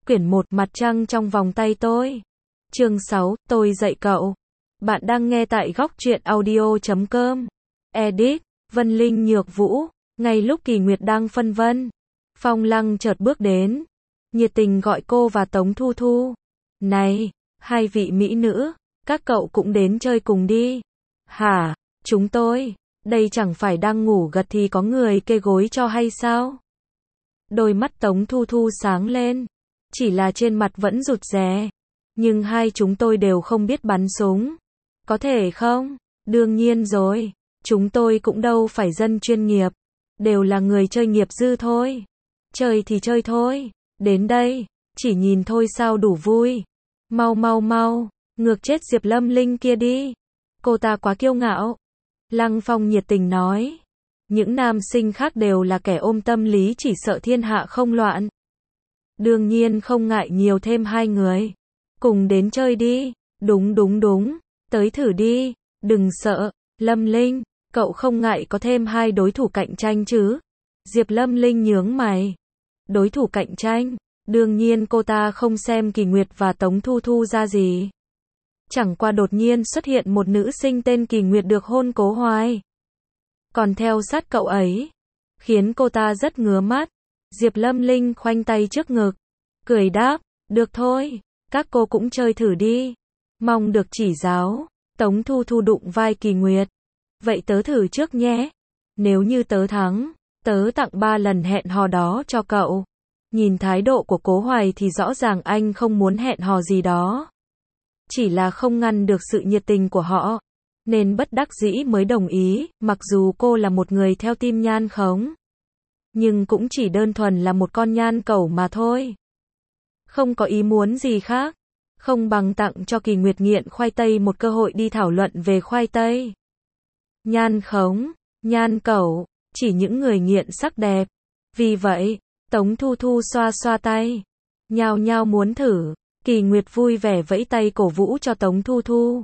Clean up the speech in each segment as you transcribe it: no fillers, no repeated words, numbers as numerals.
Quyển 1 Mặt trăng trong vòng tay tôi. Chương 6, tôi dạy cậu. Bạn đang nghe tại góc truyện audio.com. Edit, Vân Linh Nhược Vũ. Ngay lúc Kỳ Nguyệt đang phân vân, Phong Lăng chợt bước đến, nhiệt tình gọi cô và Tống Thu Thu. Này, hai vị mỹ nữ, các cậu cũng đến chơi cùng đi. Hả, chúng tôi, đây chẳng phải đang ngủ gật thì có người kê gối cho hay sao? Đôi mắt Tống Thu Thu sáng lên, chỉ là trên mặt vẫn rụt rè. Nhưng hai chúng tôi đều không biết bắn súng. Có thể không? Đương nhiên rồi, chúng tôi cũng đâu phải dân chuyên nghiệp, đều là người chơi nghiệp dư thôi. Chơi thì chơi thôi, đến đây, chỉ nhìn thôi sao đủ vui. Mau mau mau, ngược chết Diệp Lâm Linh kia đi. Cô ta quá kiêu ngạo. Lăng Phong nhiệt tình nói. Những nam sinh khác đều là kẻ ôm tâm lý chỉ sợ thiên hạ không loạn. Đương nhiên không ngại nhiều thêm hai người. Cùng đến chơi đi. Đúng đúng đúng, tới thử đi, đừng sợ. Lâm Linh, cậu không ngại có thêm hai đối thủ cạnh tranh chứ? Diệp Lâm Linh nhướng mày. Đối thủ cạnh tranh? Đương nhiên cô ta không xem Kỳ Nguyệt và Tống Thu Thu ra gì. Chẳng qua đột nhiên xuất hiện một nữ sinh tên Kỳ Nguyệt được hôn Cố Hoài, còn theo sát cậu ấy, khiến cô ta rất ngứa mắt. Diệp Lâm Linh khoanh tay trước ngực, cười đáp, được thôi, các cô cũng chơi thử đi, mong được chỉ giáo. Tống Thu Thu đụng vai Kỳ Nguyệt, vậy tớ thử trước nhé, nếu như tớ thắng, tớ tặng 3 lần hẹn hò đó cho cậu. Nhìn thái độ của Cố Hoài thì rõ ràng anh không muốn hẹn hò gì đó, chỉ là không ngăn được sự nhiệt tình của họ, nên bất đắc dĩ mới đồng ý. Mặc dù cô là một người theo team nhan khống, nhưng cũng chỉ đơn thuần là một con nhan cẩu mà thôi, không có ý muốn gì khác. Không bằng tặng cho Kỳ Nguyệt nghiện khoai tây một cơ hội đi thảo luận về khoai tây. Nhan khống, nhan cẩu, chỉ những người nghiện sắc đẹp. Vì vậy, Tống Thu Thu xoa xoa tay, nhao nhao muốn thử. Kỳ Nguyệt vui vẻ vẫy tay cổ vũ cho Tống Thu Thu.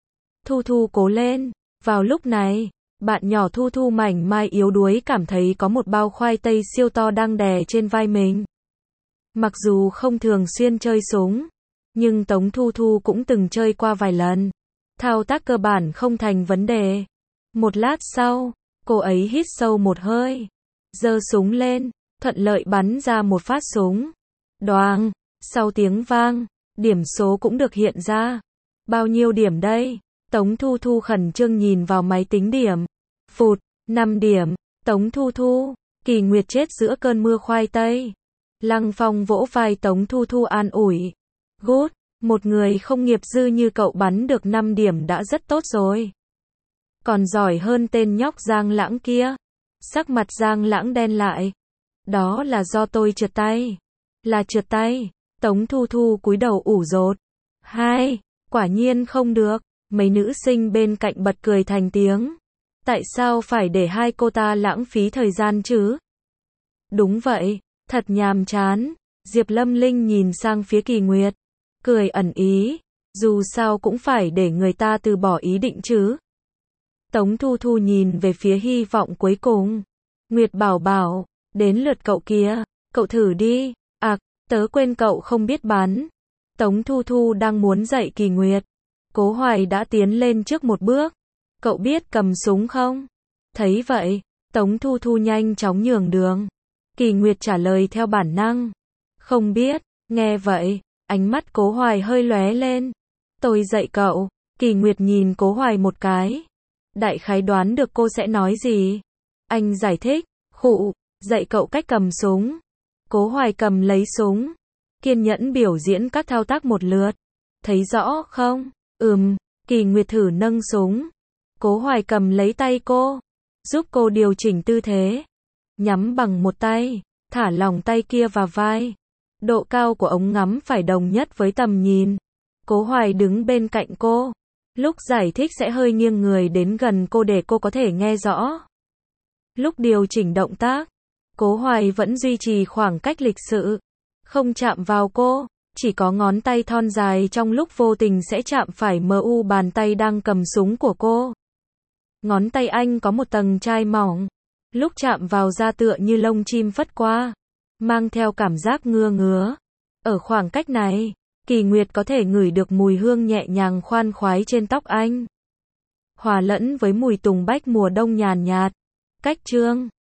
Thu Thu cố lên. Vào lúc này, bạn nhỏ Thu Thu mảnh mai yếu đuối cảm thấy có một bao khoai tây siêu to đang đè trên vai mình. Mặc dù không thường xuyên chơi súng, nhưng Tống Thu Thu cũng từng chơi qua vài lần. Thao tác cơ bản không thành vấn đề. Một lát sau, cô ấy hít sâu một hơi, giơ súng lên, thuận lợi bắn ra một phát súng. Đoàng, sau tiếng vang, điểm số cũng được hiện ra. Bao nhiêu điểm đây? Tống Thu Thu khẩn trương nhìn vào máy tính điểm. Phụt, 5 điểm. Tống Thu Thu, Kỳ Nguyệt chết giữa cơn mưa khoai tây. Lăng Phong vỗ vai Tống Thu Thu an ủi. Good, một người không nghiệp dư như cậu bắn được 5 điểm đã rất tốt rồi. Còn giỏi hơn tên nhóc Giang Lãng kia. Sắc mặt Giang Lãng đen lại. Đó là do tôi trượt tay. Là trượt tay. Tống Thu Thu cúi đầu ủ rột. Hai, quả nhiên không được. Mấy nữ sinh bên cạnh bật cười thành tiếng. Tại sao phải để hai cô ta lãng phí thời gian chứ? Đúng vậy, thật nhàm chán. Diệp Lâm Linh nhìn sang phía Kỳ Nguyệt, cười ẩn ý. Dù sao cũng phải để người ta từ bỏ ý định chứ. Tống Thu Thu nhìn về phía hy vọng cuối cùng. Nguyệt bảo bảo, đến lượt cậu kia, cậu thử đi. À, tớ quên cậu không biết bắn. Tống Thu Thu đang muốn dạy Kỳ Nguyệt. Cố Hoài đã tiến lên trước một bước. Cậu biết cầm súng không? Thấy vậy, Tống Thu Thu nhanh chóng nhường đường. Kỳ Nguyệt trả lời theo bản năng. Không biết. Nghe vậy, ánh mắt Cố Hoài hơi lóe lên. Tôi dạy cậu. Kỳ Nguyệt nhìn Cố Hoài một cái. Đại khái đoán được cô sẽ nói gì. Anh giải thích. Khụ, dạy cậu cách cầm súng. Cố Hoài cầm lấy súng, kiên nhẫn biểu diễn các thao tác một lượt. Thấy rõ không? Kỳ Nguyệt thử nâng súng. Cố Hoài cầm lấy tay cô, giúp cô điều chỉnh tư thế. Nhắm bằng một tay, thả lỏng tay kia vào vai. Độ cao của ống ngắm phải đồng nhất với tầm nhìn. Cố Hoài đứng bên cạnh cô. Lúc giải thích sẽ hơi nghiêng người đến gần cô để cô có thể nghe rõ. Lúc điều chỉnh động tác, Cố Hoài vẫn duy trì khoảng cách lịch sự, không chạm vào cô, chỉ có ngón tay thon dài trong lúc vô tình sẽ chạm phải bàn tay đang cầm súng của cô. Ngón tay anh có một tầng chai mỏng, lúc chạm vào da tựa như lông chim phất qua, mang theo cảm giác ngứa ngứa. Ở khoảng cách này, Kỳ Nguyệt có thể ngửi được mùi hương nhẹ nhàng khoan khoái trên tóc anh. Hòa lẫn với mùi tùng bách mùa đông nhàn nhạt. Cách chương